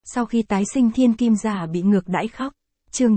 Sau khi tái sinh thiên kim giả bị ngược đãi khóc. Chương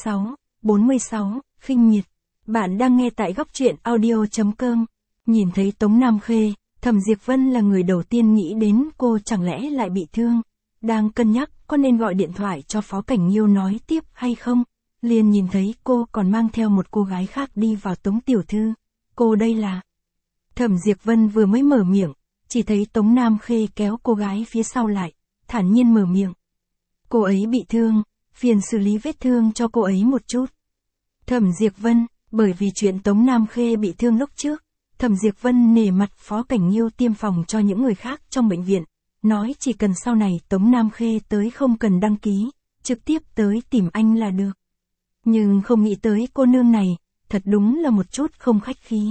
46, khinh miệt. Bạn đang nghe tại góc truyện audio.com. Nhìn thấy Tống Nam Khê, Thẩm Diệp Vân là người đầu tiên nghĩ đến cô chẳng lẽ lại bị thương. Đang cân nhắc có nên gọi điện thoại cho Phó Cảnh Nghiêu nói tiếp hay không. Liền nhìn thấy cô còn mang theo một cô gái khác đi vào Tống tiểu thư. Cô đây là... Thẩm Diệp Vân vừa mới mở miệng, chỉ thấy Tống Nam Khê kéo cô gái phía sau lại, thản nhiên mở miệng. Cô ấy bị thương, phiền xử lý vết thương cho cô ấy một chút. Thẩm Diệp Vân, bởi vì chuyện Tống Nam Khê bị thương lúc trước, Thẩm Diệp Vân nể mặt Phó Cảnh Nghiêu tiêm phòng cho những người khác trong bệnh viện, nói chỉ cần sau này Tống Nam Khê tới không cần đăng ký, trực tiếp tới tìm anh là được. Nhưng không nghĩ tới cô nương này, thật đúng là một chút không khách khí.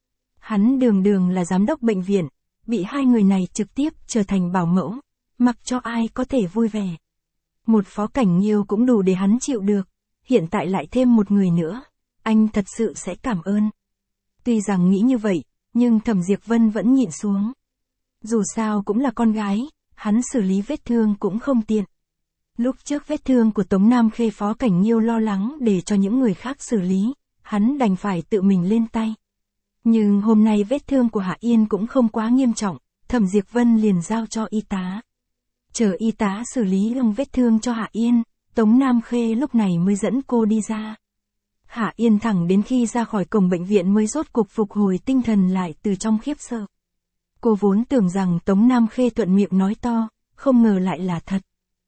Hắn đường là giám đốc bệnh viện, bị hai người này trực tiếp trở thành bảo mẫu, mặc cho ai có thể vui vẻ. Một Phó Cảnh Nghiêu cũng đủ để hắn chịu được, hiện tại lại thêm một người nữa, anh thật sự sẽ cảm ơn. Tuy rằng nghĩ như vậy, nhưng Thẩm Diệp Vân vẫn nhịn xuống. Dù sao cũng là con gái, hắn xử lý vết thương cũng không tiện. Lúc trước vết thương của Tống Nam Khê Phó Cảnh Nghiêu lo lắng để cho những người khác xử lý, hắn đành phải tự mình lên tay. Nhưng hôm nay vết thương của Hạ Yên cũng không quá nghiêm trọng, Thẩm Diệp Vân liền giao cho y tá. Chờ y tá xử lý vết thương cho Hạ Yên, Tống Nam Khê lúc này mới dẫn cô đi ra. Hạ Yên thẳng đến khi ra khỏi cổng bệnh viện mới rốt cục phục hồi tinh thần lại từ trong khiếp sợ. Cô vốn tưởng rằng Tống Nam Khê thuận miệng nói to, không ngờ lại là thật.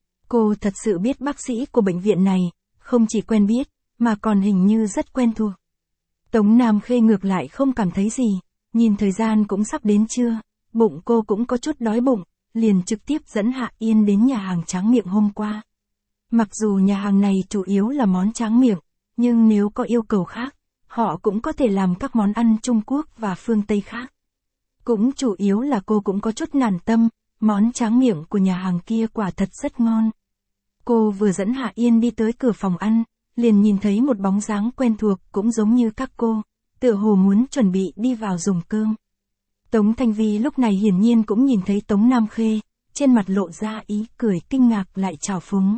Cô thật sự biết bác sĩ của bệnh viện này, không chỉ quen biết, mà còn hình như rất quen thuộc. Tống Nam Khê ngược lại không cảm thấy gì, nhìn thời gian cũng sắp đến trưa, bụng cô cũng có chút đói bụng, liền trực tiếp dẫn Hạ Yên đến nhà hàng tráng miệng hôm qua. Mặc dù nhà hàng này chủ yếu là món tráng miệng, nhưng nếu có yêu cầu khác, họ cũng có thể làm các món ăn Trung Quốc và phương Tây khác. Cũng chủ yếu là cô cũng có chút nản tâm, món tráng miệng của nhà hàng kia quả thật rất ngon. Cô vừa dẫn Hạ Yên đi tới cửa phòng ăn, liền nhìn thấy một bóng dáng quen thuộc cũng giống như các cô, tựa hồ muốn chuẩn bị đi vào dùng cơm. Tống Thanh Vi lúc này hiển nhiên cũng nhìn thấy Tống Nam Khê, trên mặt lộ ra ý cười kinh ngạc lại trào phúng.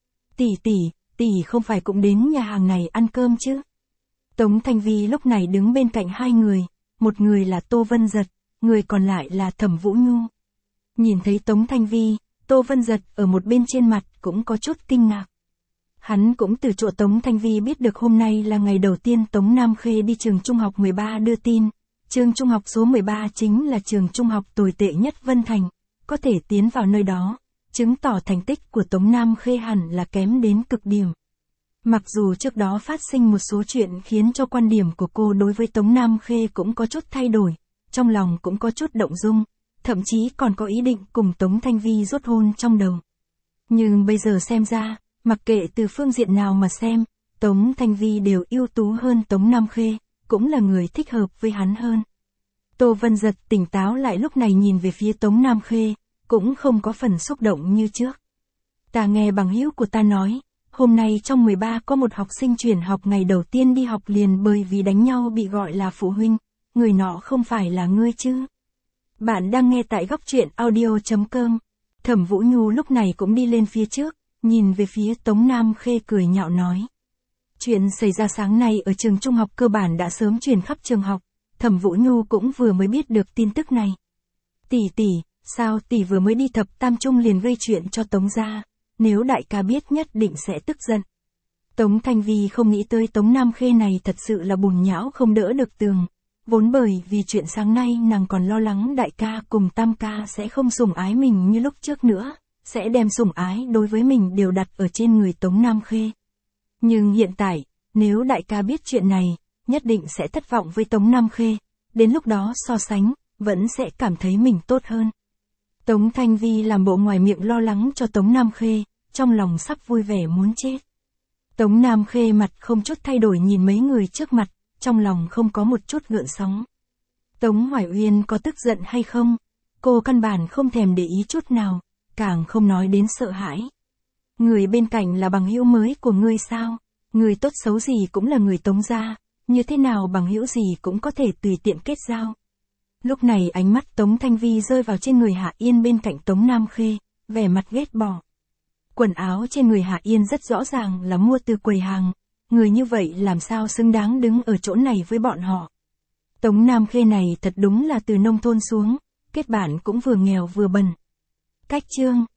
Tỷ không phải cũng đến nhà hàng này ăn cơm chứ? Tống Thanh Vi lúc này đứng bên cạnh hai người, một người là Tô Vân Dật, người còn lại là Thẩm Vũ Nhu. Nhìn thấy Tống Thanh Vi, Tô Vân Dật ở một bên trên mặt cũng có chút kinh ngạc. Hắn cũng từ chỗ Tống Thanh Vi biết được hôm nay là ngày đầu tiên Tống Nam Khê đi trường trung học 13 đưa tin. Trường trung học số 13 chính là trường trung học tồi tệ nhất Vân Thành, có thể tiến vào nơi đó, chứng tỏ thành tích của Tống Nam Khê hẳn là kém đến cực điểm. Mặc dù trước đó phát sinh một số chuyện khiến cho quan điểm của cô đối với Tống Nam Khê cũng có chút thay đổi, trong lòng cũng có chút động dung, thậm chí còn có ý định cùng Tống Thanh Vi rốt hôn trong đầu. Nhưng bây giờ xem ra, mặc kệ từ phương diện nào mà xem, Tống Thanh Vi đều ưu tú hơn Tống Nam Khê, cũng là người thích hợp với hắn hơn. Tô Vân Dật tỉnh táo lại lúc này nhìn về phía Tống Nam Khê, cũng không có phần xúc động như trước. Ta nghe bằng hữu của ta nói, hôm nay trong 13 có một học sinh chuyển học ngày đầu tiên đi học liền bởi vì đánh nhau bị gọi là phụ huynh, người nọ không phải là ngươi chứ? Bạn đang nghe tại góc truyện audio.com. Thẩm Vũ Nhu lúc này cũng đi lên phía trước, nhìn về phía Tống Nam Khê cười nhạo nói. Chuyện xảy ra sáng nay ở trường trung học cơ bản đã sớm truyền khắp trường học, Thẩm Vũ Nhu cũng vừa mới biết được tin tức này. Tỷ, sao tỷ vừa mới đi thập tam trung liền gây chuyện cho Tống gia, nếu đại ca biết nhất định sẽ tức giận. Tống Thanh Vi không nghĩ tới Tống Nam Khê này thật sự là bùn nhão không đỡ được tường, vốn bởi vì chuyện sáng nay nàng còn lo lắng đại ca cùng tam ca sẽ không sủng ái mình như lúc trước nữa, sẽ đem sủng ái đối với mình đều đặt ở trên người Tống Nam Khê. Nhưng hiện tại, nếu đại ca biết chuyện này, nhất định sẽ thất vọng với Tống Nam Khê, đến lúc đó so sánh, vẫn sẽ cảm thấy mình tốt hơn. Tống Thanh Vi làm bộ ngoài miệng lo lắng cho Tống Nam Khê, trong lòng sắp vui vẻ muốn chết. Tống Nam Khê mặt không chút thay đổi nhìn mấy người trước mặt, trong lòng không có một chút gợn sóng. Tống Hoài Uyên có tức giận hay không? Cô căn bản không thèm để ý chút nào, càng không nói đến sợ hãi. Người bên cạnh là bằng hữu mới của ngươi sao? Người tốt xấu gì cũng là người Tống gia, như thế nào bằng hữu gì cũng có thể tùy tiện kết giao. Lúc này ánh mắt Tống Thanh Vi rơi vào trên người Hạ Yên bên cạnh Tống Nam Khê, vẻ mặt ghét bỏ. Quần áo trên người Hạ Yên rất rõ ràng là mua từ quầy hàng, người như vậy làm sao xứng đáng đứng ở chỗ này với bọn họ. Tống Nam Khê này thật đúng là từ nông thôn xuống, kết bản cũng vừa nghèo vừa bần. Cách chương